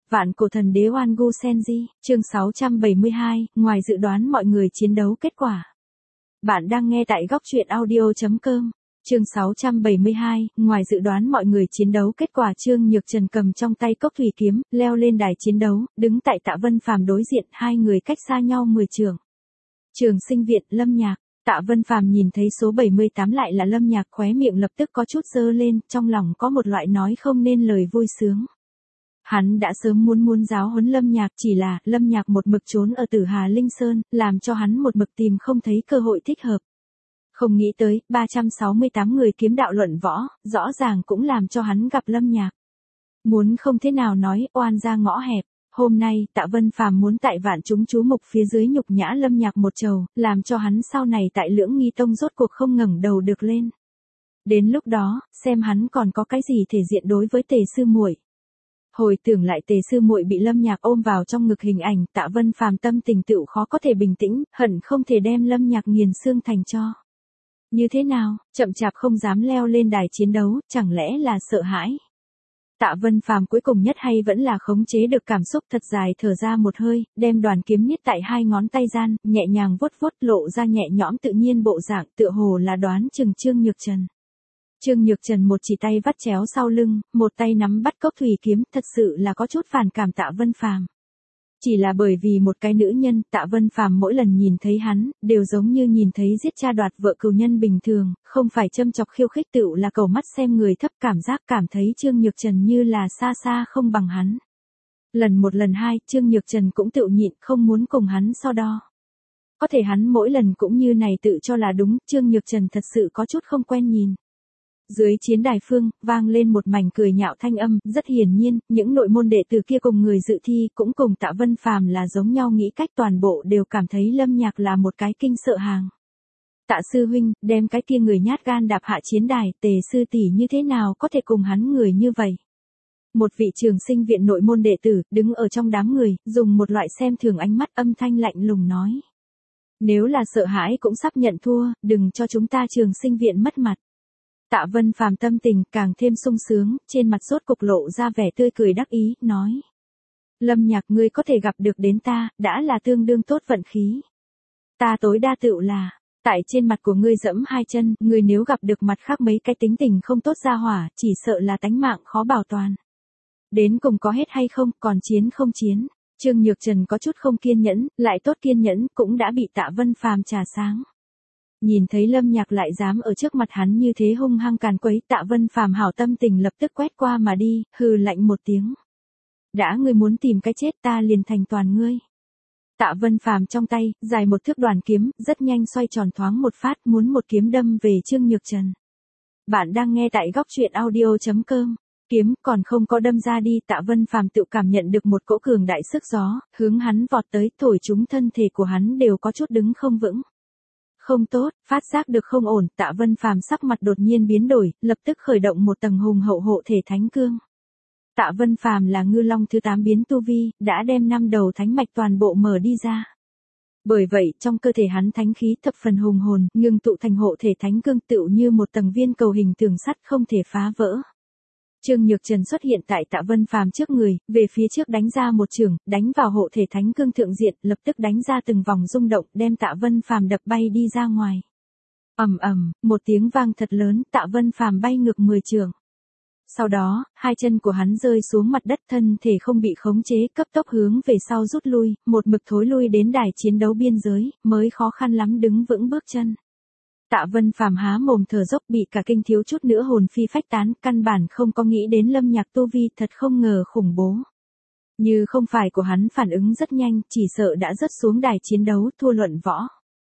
Vạn cổ thần đế Oan Gu Senji, chương 672, ngoài dự đoán mọi người chiến đấu kết quả. Bạn đang nghe tại góc truyện audio.com. Chương 672, ngoài dự đoán mọi người chiến đấu kết quả. Trương Nhược Trần cầm trong tay cốc thủy kiếm, leo lên đài chiến đấu, đứng tại Tạ Vân Phàm đối diện, hai người cách xa nhau 10 trượng. Trường Sinh viện, Lâm Nhạc. Tạ Vân Phàm nhìn thấy số 78 lại là Lâm Nhạc, khóe miệng lập tức có chút dơ lên, trong lòng có một loại nói không nên lời vui sướng. Hắn đã sớm muốn giáo huấn Lâm Nhạc, chỉ là Lâm Nhạc một mực trốn ở Tử Hà Linh Sơn, làm cho hắn một mực tìm không thấy cơ hội thích hợp. Không nghĩ tới, 368 người kiếm đạo luận võ, rõ ràng cũng làm cho hắn gặp Lâm Nhạc. Muốn không thế nào nói, oan ra ngõ hẹp. Hôm nay, Tạ Vân Phàm muốn tại vạn chúng chú mục phía dưới nhục nhã Lâm Nhạc một trầu, làm cho hắn sau này tại Lưỡng Nghi Tông rốt cuộc không ngẩng đầu được lên. Đến lúc đó, xem hắn còn có cái gì thể diện đối với Tề sư muội. Hồi tưởng lại Tề sư muội bị Lâm Nhạc ôm vào trong ngực hình ảnh, Tạ Vân Phàm tâm tình tựu khó có thể bình tĩnh, hận không thể đem Lâm Nhạc nghiền xương thành tro. Như thế nào, chậm chạp không dám leo lên đài chiến đấu, chẳng lẽ là sợ hãi? Tạ Vân Phàm cuối cùng nhất hay vẫn là khống chế được cảm xúc, thật dài thở ra một hơi, đem đoàn kiếm niết tại hai ngón tay gian, nhẹ nhàng vuốt vuốt, lộ ra nhẹ nhõm tự nhiên bộ dạng, tựa hồ là đoán chừng Trương Nhược Trần. Trương Nhược Trần một chỉ tay vắt chéo sau lưng, một tay nắm bắt cốc thủy kiếm, thật sự là có chút phản cảm Tạ Vân Phàm. Chỉ là bởi vì một cái nữ nhân, Tạ Vân Phàm mỗi lần nhìn thấy hắn, đều giống như nhìn thấy giết cha đoạt vợ cừu nhân bình thường, không phải châm chọc khiêu khích, tựu là cầu mắt xem người thấp, cảm giác cảm thấy Trương Nhược Trần như là xa xa không bằng hắn. Lần một lần hai, Trương Nhược Trần cũng tự nhịn, không muốn cùng hắn so đo. Có thể hắn mỗi lần cũng như này tự cho là đúng, Trương Nhược Trần thật sự có chút không quen nhìn. Dưới chiến đài phương, vang lên một mảnh cười nhạo thanh âm, rất hiển nhiên, những nội môn đệ tử kia cùng người dự thi cũng cùng Tạ Vân Phàm là giống nhau nghĩ cách, toàn bộ đều cảm thấy Lâm Nhạc là một cái kinh sợ hàng. Tạ sư huynh, đem cái kia người nhát gan đạp hạ chiến đài, Tề sư tỷ như thế nào có thể cùng hắn người như vậy? Một vị Trường Sinh viện nội môn đệ tử, đứng ở trong đám người, dùng một loại xem thường ánh mắt, âm thanh lạnh lùng nói. Nếu là sợ hãi cũng sắp nhận thua, đừng cho chúng ta Trường Sinh viện mất mặt. Tạ Vân Phàm tâm tình càng thêm sung sướng, trên mặt rốt cục lộ ra vẻ tươi cười đắc ý, nói. Lâm Nhạc, ngươi có thể gặp được đến ta, đã là tương đương tốt vận khí. Ta tối đa tựu là, tại trên mặt của ngươi dẫm hai chân, ngươi nếu gặp được mặt khác mấy cái tính tình không tốt ra hỏa, chỉ sợ là tánh mạng khó bảo toàn. Đến cùng có hết hay không, còn chiến không chiến. Trương Nhược Trần có chút không kiên nhẫn, lại tốt kiên nhẫn, cũng đã bị Tạ Vân Phàm trà sáng. Nhìn thấy Lâm Nhạc lại dám ở trước mặt hắn như thế hung hăng càn quấy, Tạ Vân Phàm hảo tâm tình lập tức quét qua mà đi, hừ lạnh một tiếng. Đã ngươi muốn tìm cái chết, ta liền thành toàn ngươi. Tạ Vân Phàm trong tay, dài một thước đoàn kiếm, rất nhanh xoay tròn thoáng một phát, muốn một kiếm đâm về Trương Nhược Trần. Bạn đang nghe tại góc truyện audio.com. Kiếm còn không có đâm ra đi, Tạ Vân Phàm tự cảm nhận được một cỗ cường đại sức gió, hướng hắn vọt tới, thổi chúng thân thể của hắn đều có chút đứng không vững. Không tốt, phát giác được không ổn, Tạ Vân Phàm sắc mặt đột nhiên biến đổi, lập tức khởi động một tầng hùng hậu hộ thể thánh cương. Tạ Vân Phàm là ngư long thứ 8 biến tu vi, đã đem 5 đầu thánh mạch toàn bộ mở đi ra. Bởi vậy, trong cơ thể hắn thánh khí thập phần hùng hồn, ngưng tụ thành hộ thể thánh cương, tựu như một tầng viên cầu hình tường sắt không thể phá vỡ. Trương Nhược Trần xuất hiện tại Tạ Vân Phàm trước người, về phía trước đánh ra một chưởng, đánh vào hộ thể thánh cương thượng diện, lập tức đánh ra từng vòng rung động, đem Tạ Vân Phàm đập bay đi ra ngoài. Ầm ầm, một tiếng vang thật lớn, Tạ Vân Phàm bay ngược 10 trượng. Sau đó, hai chân của hắn rơi xuống mặt đất, thân thể không bị khống chế, cấp tốc hướng về sau rút lui, một mực thối lui đến đài chiến đấu biên giới, mới khó khăn lắm đứng vững bước chân. Tạ Vân Phàm há mồm thở dốc, bị cả kinh thiếu chút nữa hồn phi phách tán, căn bản không có nghĩ đến Lâm Nhạc tu vi, thật không ngờ khủng bố. Như không phải của hắn phản ứng rất nhanh, chỉ sợ đã rớt xuống đài chiến đấu, thua luận võ.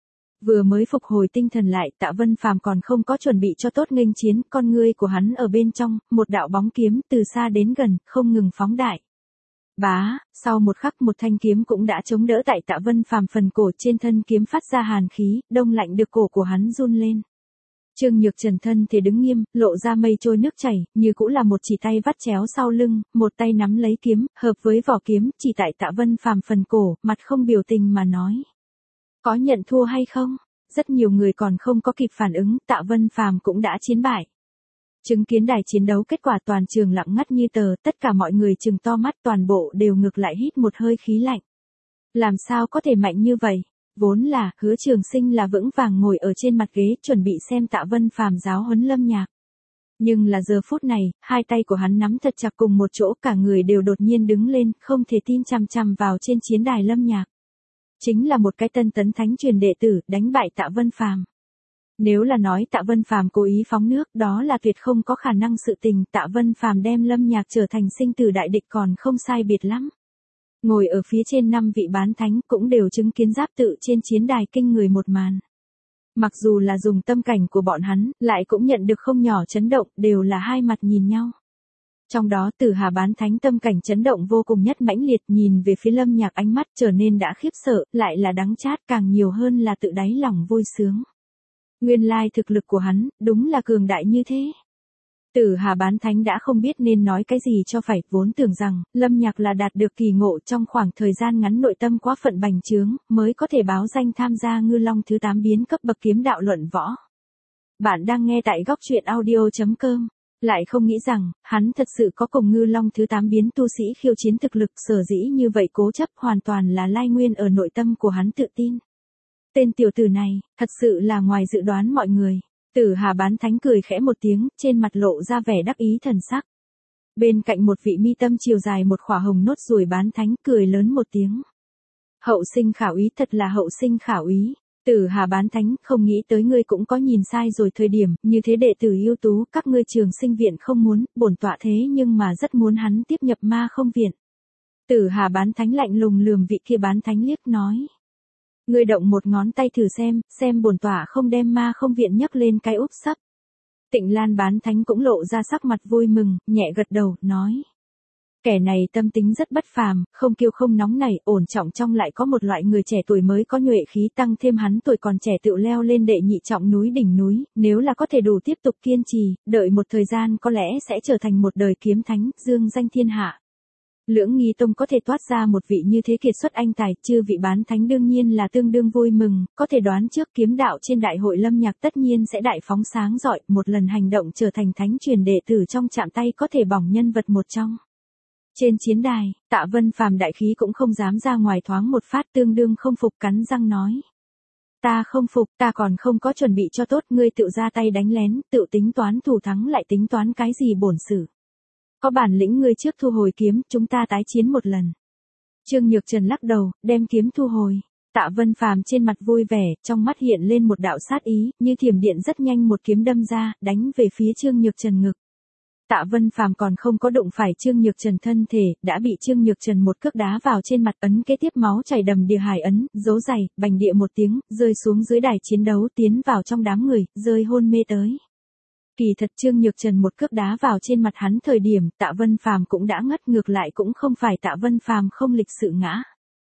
Vừa mới phục hồi tinh thần lại, Tạ Vân Phàm còn không có chuẩn bị cho tốt nghênh chiến, con ngươi của hắn ở bên trong, một đạo bóng kiếm từ xa đến gần, không ngừng phóng đại. Bá, sau một khắc một thanh kiếm cũng đã chống đỡ tại Tạ Vân Phàm phần cổ, trên thân kiếm phát ra hàn khí, đông lạnh được cổ của hắn run lên. Trương Nhược Trần thân thể đứng nghiêm, lộ ra mây trôi nước chảy, như cũng là một chỉ tay vắt chéo sau lưng, một tay nắm lấy kiếm, hợp với vỏ kiếm, chỉ tại Tạ Vân Phàm phần cổ, mặt không biểu tình mà nói. Có nhận thua hay không? Rất nhiều người còn không có kịp phản ứng, Tạ Vân Phàm cũng đã chiến bại. Chứng kiến đài chiến đấu kết quả toàn trường lặng ngắt như tờ, tất cả mọi người trừng to mắt, toàn bộ đều ngược lại hít một hơi khí lạnh. Làm sao có thể mạnh như vậy? Vốn là, Hứa Trường Sinh là vững vàng ngồi ở trên mặt ghế chuẩn bị xem Tạ Vân Phàm giáo huấn Lâm Nhạc. Nhưng là giờ phút này, hai tay của hắn nắm thật chặt cùng một chỗ, cả người đều đột nhiên đứng lên, không thể tin chằm chằm vào trên chiến đài Lâm Nhạc. Chính là một cái tân tấn thánh truyền đệ tử, đánh bại Tạ Vân Phàm. Nếu là nói Tạ Vân Phàm cố ý phóng nước, đó là tuyệt không có khả năng sự tình, Tạ Vân Phàm đem Lâm Nhạc trở thành sinh tử đại địch còn không sai biệt lắm. Ngồi ở phía trên 5 vị bán thánh cũng đều chứng kiến giáp tự trên chiến đài kinh người một màn. Mặc dù là dùng tâm cảnh của bọn hắn, lại cũng nhận được không nhỏ chấn động, đều là hai mặt nhìn nhau. Trong đó Tử Hà bán thánh tâm cảnh chấn động vô cùng nhất mãnh liệt, nhìn về phía Lâm Nhạc ánh mắt trở nên đã khiếp sợ, lại là đắng chát, càng nhiều hơn là tự đáy lòng vui sướng. Nguyên lai thực lực của hắn, đúng là cường đại như thế. Tử Hà bán thánh đã không biết nên nói cái gì cho phải, vốn tưởng rằng, Lâm Nhạc là đạt được kỳ ngộ trong khoảng thời gian ngắn nội tâm quá phận bành trướng, mới có thể báo danh tham gia Ngư Long thứ 8 biến cấp bậc kiếm đạo luận võ. Bạn đang nghe tại góc truyện audio.com. Lại không nghĩ rằng, hắn thật sự có cùng Ngư Long thứ 8 biến tu sĩ khiêu chiến thực lực, sở dĩ như vậy cố chấp hoàn toàn là lai nguyên ở nội tâm của hắn tự tin. Tên tiểu tử này, thật sự là ngoài dự đoán mọi người. Tử Hà bán thánh cười khẽ một tiếng, trên mặt lộ ra vẻ đắc ý thần sắc. Bên cạnh một vị mi tâm chiều dài một khỏa hồng nốt ruồi bán thánh cười lớn một tiếng. Hậu sinh khảo ý, thật là hậu sinh khảo ý. Tử Hà bán thánh, không nghĩ tới ngươi cũng có nhìn sai rồi thời điểm, như thế đệ tử ưu tú, các ngươi Trường Sinh viện không muốn, bổn tọa thế nhưng mà rất muốn hắn tiếp nhập Ma Không viện. Tử Hà bán thánh lạnh lùng lườm vị kia bán thánh liếc nói. Ngươi động một ngón tay thử xem bổn tọa không đem Ma Không viện nhấc lên cái úp sấp. Tịnh Lan bán thánh cũng lộ ra sắc mặt vui mừng, nhẹ gật đầu, nói. Kẻ này tâm tính rất bất phàm, không kiêu không nóng nảy, ổn trọng trong lại có một loại người trẻ tuổi mới có nhuệ khí, tăng thêm hắn tuổi còn trẻ tự leo lên đệ nhị trọng núi đỉnh núi, nếu là có thể đủ tiếp tục kiên trì, đợi một thời gian có lẽ sẽ trở thành một đời kiếm thánh, dương danh thiên hạ. Lưỡng Nghi Tông có thể toát ra một vị như thế kiệt xuất anh tài, chư vị bán thánh đương nhiên là tương đương vui mừng, có thể đoán trước kiếm đạo trên đại hội Lâm Nhạc tất nhiên sẽ đại phóng sáng rọi, một lần hành động trở thành thánh truyền đệ tử trong chạm tay có thể bỏng nhân vật một trong. Trên chiến đài, Tạ Vân Phàm đại khí cũng không dám ra ngoài thoáng một phát, tương đương không phục, cắn răng nói. Ta không phục, ta còn không có chuẩn bị cho tốt, ngươi tự ra tay đánh lén, tự tính toán thủ thắng lại tính toán cái gì bổn sự. Có bản lĩnh ngươi trước thu hồi kiếm, chúng ta tái chiến một lần. Trương Nhược Trần lắc đầu, đem kiếm thu hồi. Tạ Vân Phàm trên mặt vui vẻ, trong mắt hiện lên một đạo sát ý, như thiểm điện rất nhanh một kiếm đâm ra, đánh về phía Trương Nhược Trần ngực. Tạ Vân Phàm còn không có đụng phải Trương Nhược Trần thân thể, đã bị Trương Nhược Trần một cước đá vào trên mặt, ấn kế tiếp máu chảy đầm đìa hải ấn, dấu dày, bành địa một tiếng, rơi xuống dưới đài chiến đấu, tiến vào trong đám người, rơi hôn mê tới. Kỳ thật Trương Nhược Trần một cước đá vào trên mặt hắn thời điểm, Tạ Vân Phàm cũng đã ngất, ngược lại cũng không phải Tạ Vân Phàm không lịch sự ngã.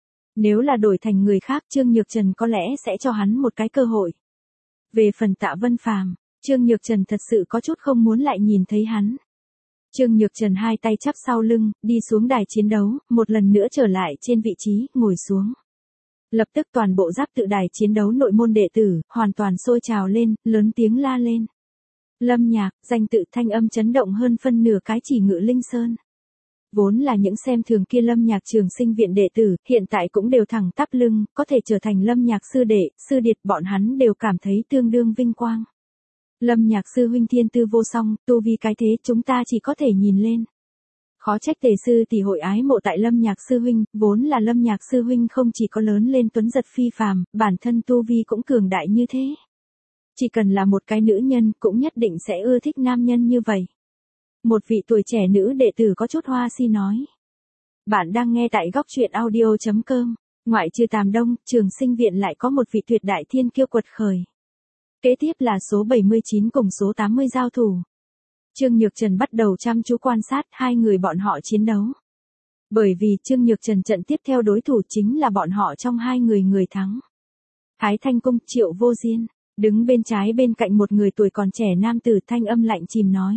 Nếu là đổi thành người khác, Trương Nhược Trần có lẽ sẽ cho hắn một cái cơ hội. Về phần Tạ Vân Phàm, Trương Nhược Trần thật sự có chút không muốn lại nhìn thấy hắn. Trương Nhược Trần hai tay chắp sau lưng, đi xuống đài chiến đấu, một lần nữa trở lại trên vị trí, ngồi xuống. Lập tức toàn bộ giáp tự đài chiến đấu nội môn đệ tử, hoàn toàn sôi trào lên, lớn tiếng la lên. Lâm Nhạc, danh tự thanh âm chấn động hơn phân nửa cái chỉ Ngự Linh Sơn. Vốn là những xem thường kia Lâm Nhạc Trường Sinh viện đệ tử, hiện tại cũng đều thẳng tắp lưng, có thể trở thành Lâm Nhạc sư đệ, sư điệt, bọn hắn đều cảm thấy tương đương vinh quang. Lâm Nhạc sư huynh thiên tư vô song, tu vi cái thế, chúng ta chỉ có thể nhìn lên. Khó trách Tề sư tỷ hội ái mộ tại Lâm Nhạc sư huynh, vốn là Lâm Nhạc sư huynh không chỉ có lớn lên tuấn giật phi phàm, bản thân tu vi cũng cường đại như thế. Chỉ cần là một cái nữ nhân, cũng nhất định sẽ ưa thích nam nhân như vậy. Một vị tuổi trẻ nữ đệ tử có chút hoa si nói. Bạn đang nghe tại góc truyện audio.com, ngoại trừ Tàm Đông, Trường Sinh viện lại có một vị tuyệt đại thiên kiêu quật khởi. Kế tiếp là số 79 cùng số 80 giao thủ. Trương Nhược Trần bắt đầu chăm chú quan sát hai người bọn họ chiến đấu. Bởi vì Trương Nhược Trần trận tiếp theo đối thủ chính là bọn họ trong hai người người thắng. Thái Thanh Cung, Triệu Vô Diên, đứng bên trái bên cạnh một người tuổi còn trẻ nam tử, thanh âm lạnh chìm nói.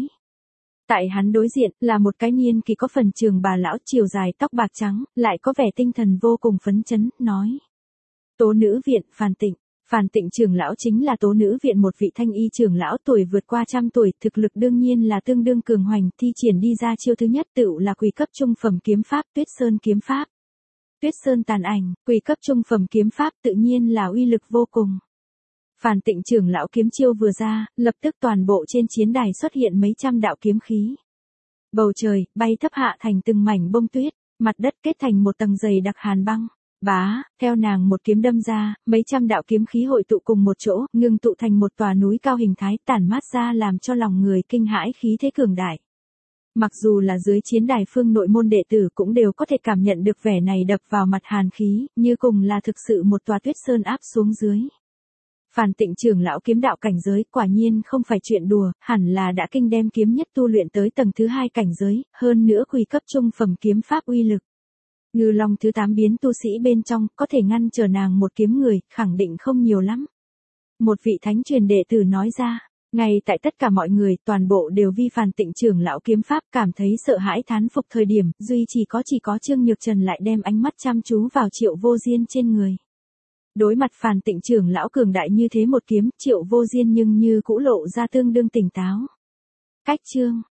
Tại hắn đối diện là một cái niên kỳ có phần trường bà lão, chiều dài tóc bạc trắng, lại có vẻ tinh thần vô cùng phấn chấn, nói. Tố nữ viện, Phàn Tịnh. Phàn Tịnh trưởng lão chính là Tố Nữ viện một vị thanh y trưởng lão tuổi vượt qua 100 tuổi, thực lực đương nhiên là tương đương cường hoành, thi triển đi ra chiêu thứ nhất tựu là quỷ cấp trung phẩm kiếm pháp Tuyết Sơn kiếm pháp. Tuyết Sơn tàn ảnh, quỷ cấp trung phẩm kiếm pháp tự nhiên là uy lực vô cùng. Phàn Tịnh trưởng lão kiếm chiêu vừa ra, lập tức toàn bộ trên chiến đài xuất hiện mấy trăm đạo kiếm khí. Bầu trời bay thấp hạ thành từng mảnh bông tuyết, mặt đất kết thành một tầng dày đặc hàn băng. Bá, theo nàng một kiếm đâm ra, mấy trăm đạo kiếm khí hội tụ cùng một chỗ, ngưng tụ thành một tòa núi cao hình thái tản mát ra làm cho lòng người kinh hãi khí thế cường đại. Mặc dù là dưới chiến đài phương nội môn đệ tử cũng đều có thể cảm nhận được vẻ này đập vào mặt hàn khí, như cùng là thực sự một tòa tuyết sơn áp xuống dưới. Phàn Tịnh trưởng lão kiếm đạo cảnh giới quả nhiên không phải chuyện đùa, hẳn là đã kinh đem kiếm nhất tu luyện tới tầng thứ 2 cảnh giới, hơn nữa quỷ cấp trung phẩm kiếm pháp uy lực. Ngư Long thứ 8 biến tu sĩ bên trong, có thể ngăn trở nàng một kiếm người, khẳng định không nhiều lắm. Một vị thánh truyền đệ tử nói ra, ngay tại tất cả mọi người toàn bộ đều vi Phàn Tịnh trưởng lão kiếm pháp cảm thấy sợ hãi thán phục thời điểm, duy chỉ có Trương Nhược Trần lại đem ánh mắt chăm chú vào Triệu Vô Diên trên người. Đối mặt Phàn Tịnh trưởng lão cường đại như thế một kiếm, Triệu Vô Diên nhưng như cũ lộ ra tương đương tỉnh táo. Cách chương